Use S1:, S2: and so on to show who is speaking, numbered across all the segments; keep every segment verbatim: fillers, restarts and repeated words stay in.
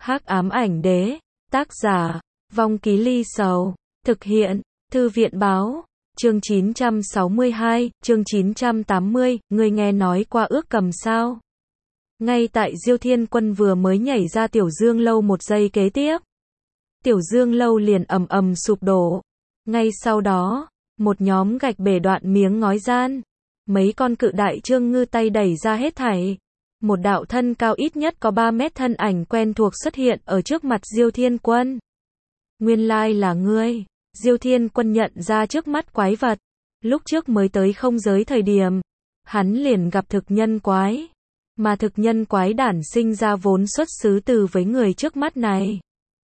S1: Hắc ám ảnh đế, tác giả, Vong Ký Ly Sầu, thực hiện, Thư viện báo, chương chín trăm sáu mươi hai, chương chín trăm tám mươi, ngươi nghe nói qua ước cầm sao? Ngay tại Diêu Thiên Quân vừa mới nhảy ra Tiểu Dương Lâu một giây kế tiếp, Tiểu Dương Lâu liền ầm ầm sụp đổ. Ngay sau đó, một nhóm gạch bể đoạn miếng ngói gian, mấy con cự đại trương ngư tay đẩy ra hết thảy. Một đạo thân cao ít nhất có ba mét thân ảnh quen thuộc xuất hiện ở trước mặt Diêu Thiên Quân. Nguyên lai là ngươi. Diêu Thiên Quân nhận ra trước mắt quái vật. Lúc trước mới tới không giới thời điểm, hắn liền gặp thực nhân quái. Mà thực nhân quái đản sinh ra vốn xuất xứ từ với người trước mắt này.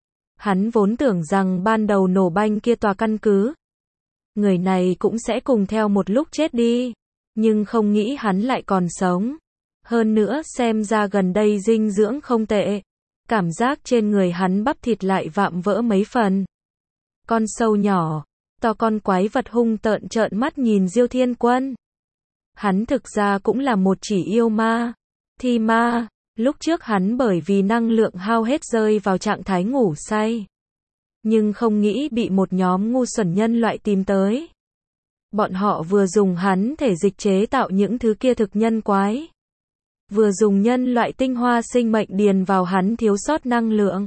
S1: Hắn vốn tưởng rằng ban đầu nổ banh kia tòa căn cứ, người này cũng sẽ cùng theo một lúc chết đi. Nhưng không nghĩ hắn lại còn sống. Hơn nữa xem ra gần đây dinh dưỡng không tệ. Cảm giác trên người hắn bắp thịt lại vạm vỡ mấy phần. Con sâu nhỏ, to con quái vật hung tợn trợn mắt nhìn Diêu Thiên Quân. Hắn thực ra cũng là một chỉ yêu ma, thi ma. Lúc trước hắn bởi vì năng lượng hao hết rơi vào trạng thái ngủ say. Nhưng không nghĩ bị một nhóm ngu xuẩn nhân loại tìm tới. Bọn họ vừa dùng hắn thể dịch chế tạo những thứ kia thực nhân quái. Vừa dùng nhân loại tinh hoa sinh mệnh điền vào hắn thiếu sót năng lượng.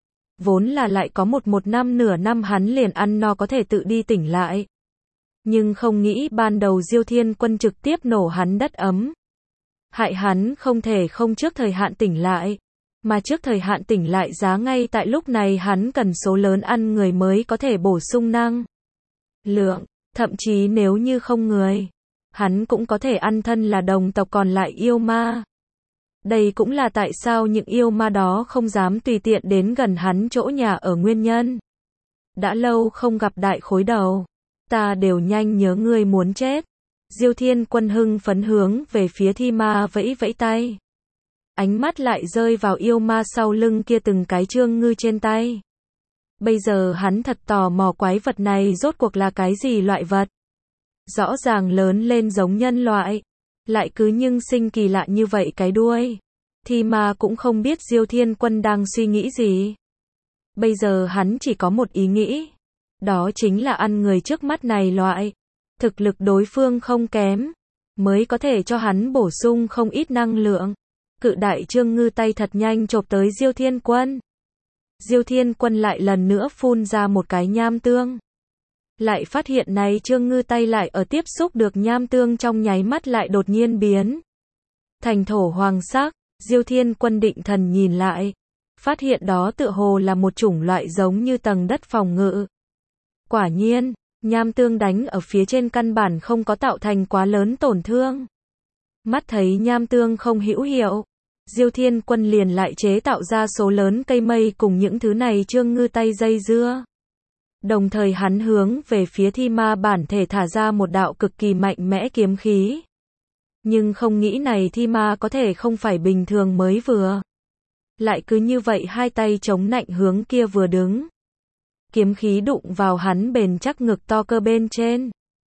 S1: Vốn là lại có một một năm nửa năm hắn liền ăn no có thể tự đi tỉnh lại. Nhưng không nghĩ ban đầu Diêu Thiên Quân trực tiếp nổ hắn đất ấm. Hại hắn không thể không trước thời hạn tỉnh lại. Mà trước thời hạn tỉnh lại giá ngay tại lúc này hắn cần số lớn ăn người mới có thể bổ sung năng lượng. Thậm chí nếu như không người, hắn cũng có thể ăn thân là đồng tộc còn lại yêu ma. Đây cũng là tại sao những yêu ma đó không dám tùy tiện đến gần hắn chỗ nhà ở nguyên nhân. Đã lâu không gặp đại khối đầu, ta đều nhanh nhớ ngươi muốn chết. Diêu Thiên Quân hưng phấn hướng về phía thi ma vẫy vẫy tay. Ánh mắt lại rơi vào yêu ma sau lưng kia từng cái trương ngư trên tay. Bây giờ hắn thật tò mò quái vật này rốt cuộc là cái gì loại vật. Rõ ràng lớn lên giống nhân loại, lại cứ nhưng sinh kỳ lạ như vậy cái đuôi. Thi ma cũng không biết Diêu Thiên Quân đang suy nghĩ gì. Bây giờ hắn chỉ có một ý nghĩ. Đó chính là ăn người trước mắt này loại. Thực lực đối phương không kém, mới có thể cho hắn bổ sung không ít năng lượng. Cự đại trương ngư tay thật nhanh chộp tới Diêu Thiên Quân. Diêu Thiên Quân lại lần nữa phun ra một cái nham tương. Lại phát hiện này trương ngư tay lại ở tiếp xúc được nham tương trong nháy mắt lại đột nhiên biến thành thổ hoàng sắc. Diêu Thiên Quân định thần nhìn lại, phát hiện đó tựa hồ là một chủng loại giống như tầng đất phòng ngự. Quả nhiên, nham tương đánh ở phía trên căn bản không có tạo thành quá lớn tổn thương. Mắt thấy nham tương không hữu hiệu, Diêu Thiên Quân liền lại chế tạo ra số lớn cây mây cùng những thứ này trương ngư tay dây dưa. Đồng thời hắn hướng về phía thi ma bản thể thả ra một đạo cực kỳ mạnh mẽ kiếm khí. Nhưng không nghĩ này thi ma có thể không phải bình thường mới vừa. Lại cứ như vậy hai tay chống nạnh hướng kia vừa đứng. Kiếm khí đụng vào hắn bền chắc ngực to cơ bên trên.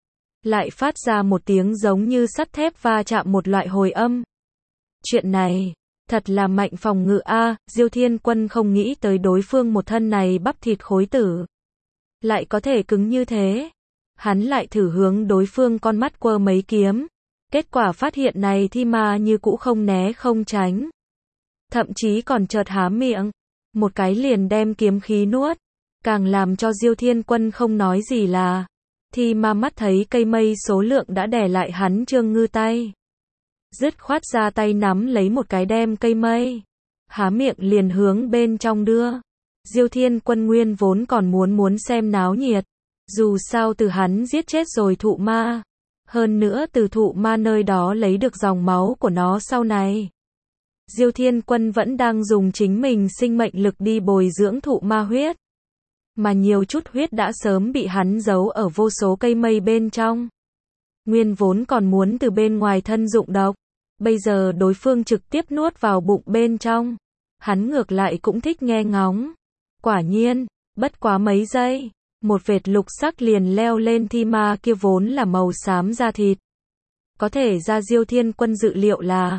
S1: Lại phát ra một tiếng giống như sắt thép va chạm một loại hồi âm. Chuyện này, thật là mạnh phòng ngự a. Diêu Thiên Quân không nghĩ tới đối phương một thân này bắp thịt khối tử. Lại có thể cứng như thế. Hắn lại thử hướng đối phương con mắt quơ mấy kiếm. Kết quả phát hiện này thi ma như cũ không né không tránh. Thậm chí còn chợt há miệng. Một cái liền đem kiếm khí nuốt. Càng làm cho Diêu Thiên Quân không nói gì là. Thi ma mắt thấy cây mây số lượng đã đè lại hắn trương ngư tay. Dứt khoát ra tay nắm lấy một cái đem cây mây. Há miệng liền hướng bên trong đưa. Diêu Thiên Quân nguyên vốn còn muốn muốn xem náo nhiệt. Dù sao từ hắn giết chết rồi thụ ma. Hơn nữa từ thụ ma nơi đó lấy được dòng máu của nó sau này. Diêu Thiên Quân vẫn đang dùng chính mình sinh mệnh lực đi bồi dưỡng thụ ma huyết. Mà nhiều chút huyết đã sớm bị hắn giấu ở vô số cây mây bên trong. Nguyên vốn còn muốn từ bên ngoài thân dụng độc. Bây giờ đối phương trực tiếp nuốt vào bụng bên trong. Hắn ngược lại cũng thích nghe ngóng. Quả nhiên, bất quá mấy giây, một vệt lục sắc liền leo lên thi ma kia vốn là màu xám da thịt. Có thể ra Diêu Thiên Quân dự liệu là,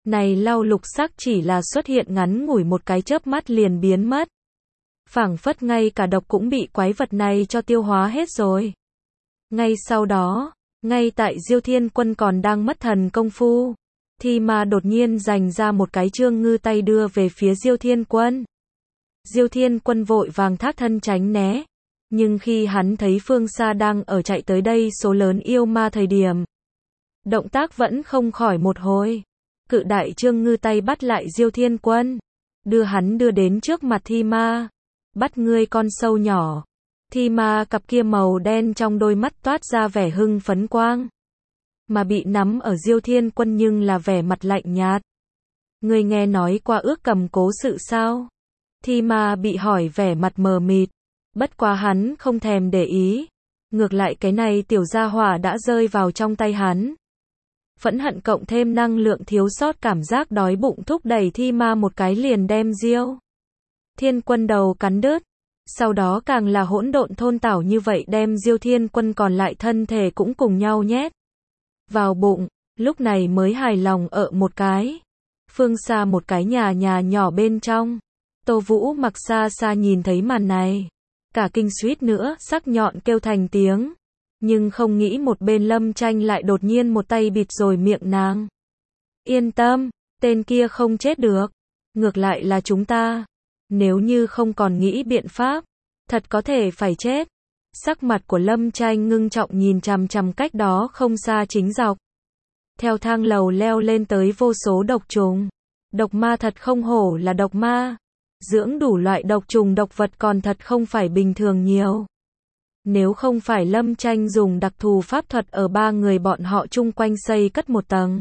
S1: Này lau lục sắc chỉ là xuất hiện ngắn ngủi một cái chớp mắt liền biến mất. Phảng phất ngay cả độc cũng bị quái vật này cho tiêu hóa hết rồi. Ngay sau đó, ngay tại Diêu Thiên Quân còn đang mất thần công phu, Thi Ma đột nhiên giành ra một cái trương ngư tay đưa về phía Diêu Thiên Quân. Diêu Thiên Quân vội vàng thác thân tránh né, nhưng khi hắn thấy phương xa đang ở chạy tới đây số lớn yêu ma thời điểm, động tác vẫn không khỏi một hồi. Cự đại trương ngư tay bắt lại Diêu Thiên Quân, đưa hắn đưa đến trước mặt Thi Ma. Bắt ngươi con sâu nhỏ. Thi Ma cặp kia màu đen trong đôi mắt toát ra vẻ hưng phấn quang. Mà bị nắm ở Diêu Thiên Quân nhưng là vẻ mặt lạnh nhạt. Ngươi nghe nói qua ước cầm cố sự sao? Thi Ma bị hỏi vẻ mặt mờ mịt. Bất quá hắn không thèm để ý. Ngược lại cái này tiểu gia hỏa đã rơi vào trong tay hắn. Phẫn hận cộng thêm năng lượng thiếu sót cảm giác đói bụng thúc đẩy Thi Ma một cái liền đem Diêu Thiên Quân đầu cắn đứt. Sau đó càng là hỗn độn thôn tảo như vậy đem Diêu Thiên Quân còn lại thân thể cũng cùng nhau nhét vào bụng, lúc này mới hài lòng ở một cái. Phương xa một cái nhà nhà nhỏ bên trong, Tô Vũ Mặc xa xa nhìn thấy màn này, cả kinh suýt nữa sắc nhọn kêu thành tiếng, nhưng không nghĩ một bên Lâm Tranh lại đột nhiên một tay bịt rồi miệng nàng. Yên tâm, tên kia không chết được, ngược lại là chúng ta. Nếu như không còn nghĩ biện pháp, thật có thể phải chết. Sắc mặt của Lâm Tranh ngưng trọng nhìn chằm chằm cách đó không xa chính dọc. Theo thang lầu leo lên tới vô số độc trùng. Độc ma thật không hổ là độc ma. Dưỡng đủ loại độc trùng độc vật còn thật không phải bình thường nhiều. Nếu không phải Lâm Tranh dùng đặc thù pháp thuật ở ba người bọn họ chung quanh xây cất một tầng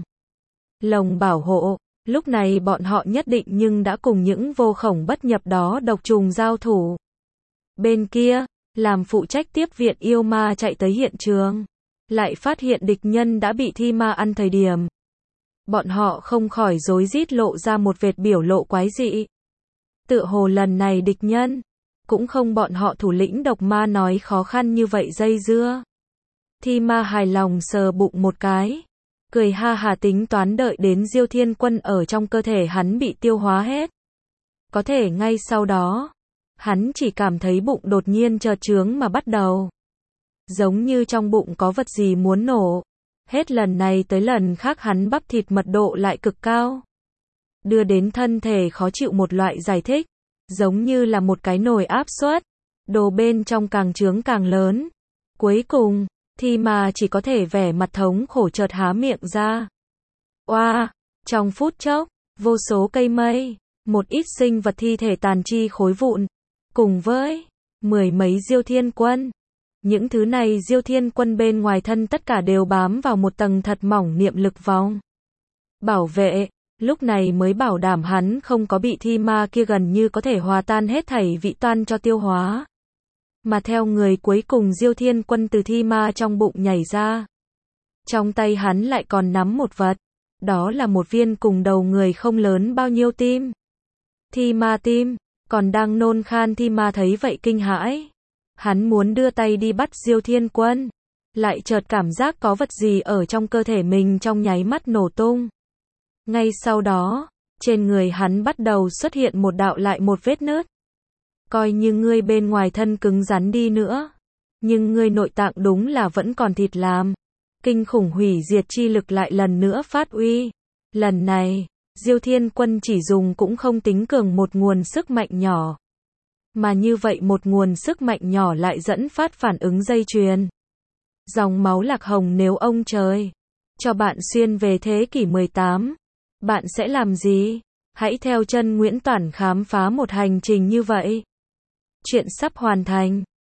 S1: lồng bảo hộ, lúc này bọn họ nhất định nhưng đã cùng những vô khổng bất nhập đó độc trùng giao thủ. Bên kia, làm phụ trách tiếp viện yêu ma chạy tới hiện trường, lại phát hiện địch nhân đã bị Thi Ma ăn thời điểm. Bọn họ không khỏi rối rít lộ ra một vệt biểu lộ quái dị. Tựa hồ lần này địch nhân, cũng không bọn họ thủ lĩnh độc ma nói khó khăn như vậy dây dưa. Thi Ma hài lòng sờ bụng một cái. Cười ha hà tính toán đợi đến Diêu Thiên Quân ở trong cơ thể hắn bị tiêu hóa hết. Có thể ngay sau đó, hắn chỉ cảm thấy bụng đột nhiên chợt trướng mà bắt đầu. Giống như trong bụng có vật gì muốn nổ. Hết lần này tới lần khác hắn bắp thịt mật độ lại cực cao. Đưa đến thân thể khó chịu một loại giải thích. Giống như là một cái nồi áp suất. Đồ bên trong càng trướng càng lớn. Cuối cùng, Thi Ma chỉ có thể vẻ mặt thống khổ chợt há miệng ra. Oa, trong phút chốc, vô số cây mây, một ít sinh vật thi thể tàn chi khối vụn, cùng với mười mấy Diêu Thiên Quân. Những thứ này Diêu Thiên Quân bên ngoài thân tất cả đều bám vào một tầng thật mỏng niệm lực vòng bảo vệ, lúc này mới bảo đảm hắn không có bị Thi Ma kia gần như có thể hòa tan hết thảy vị toan cho tiêu hóa. Mà theo người cuối cùng Diêu Thiên Quân từ Thi Ma trong bụng nhảy ra. Trong tay hắn lại còn nắm một vật. Đó là một viên cùng đầu người không lớn bao nhiêu tim. Thi Ma tim, còn đang nôn khan Thi Ma thấy vậy kinh hãi. Hắn muốn đưa tay đi bắt Diêu Thiên Quân. Lại chợt cảm giác có vật gì ở trong cơ thể mình trong nháy mắt nổ tung. Ngay sau đó, trên người hắn bắt đầu xuất hiện một đạo lại một vết nứt. Coi như ngươi bên ngoài thân cứng rắn đi nữa, nhưng ngươi nội tạng đúng là vẫn còn thịt làm. Kinh khủng hủy diệt chi lực lại lần nữa phát uy. Lần này, Diêu Thiên Quân chỉ dùng cũng không tính cường một nguồn sức mạnh nhỏ. Mà như vậy một nguồn sức mạnh nhỏ lại dẫn phát phản ứng dây chuyền. Dòng máu lạc hồng nếu ông trời cho bạn xuyên về thế kỷ mười tám, bạn sẽ làm gì? Hãy theo chân Nguyễn Toản khám phá một hành trình như vậy. Chuyện sắp hoàn thành.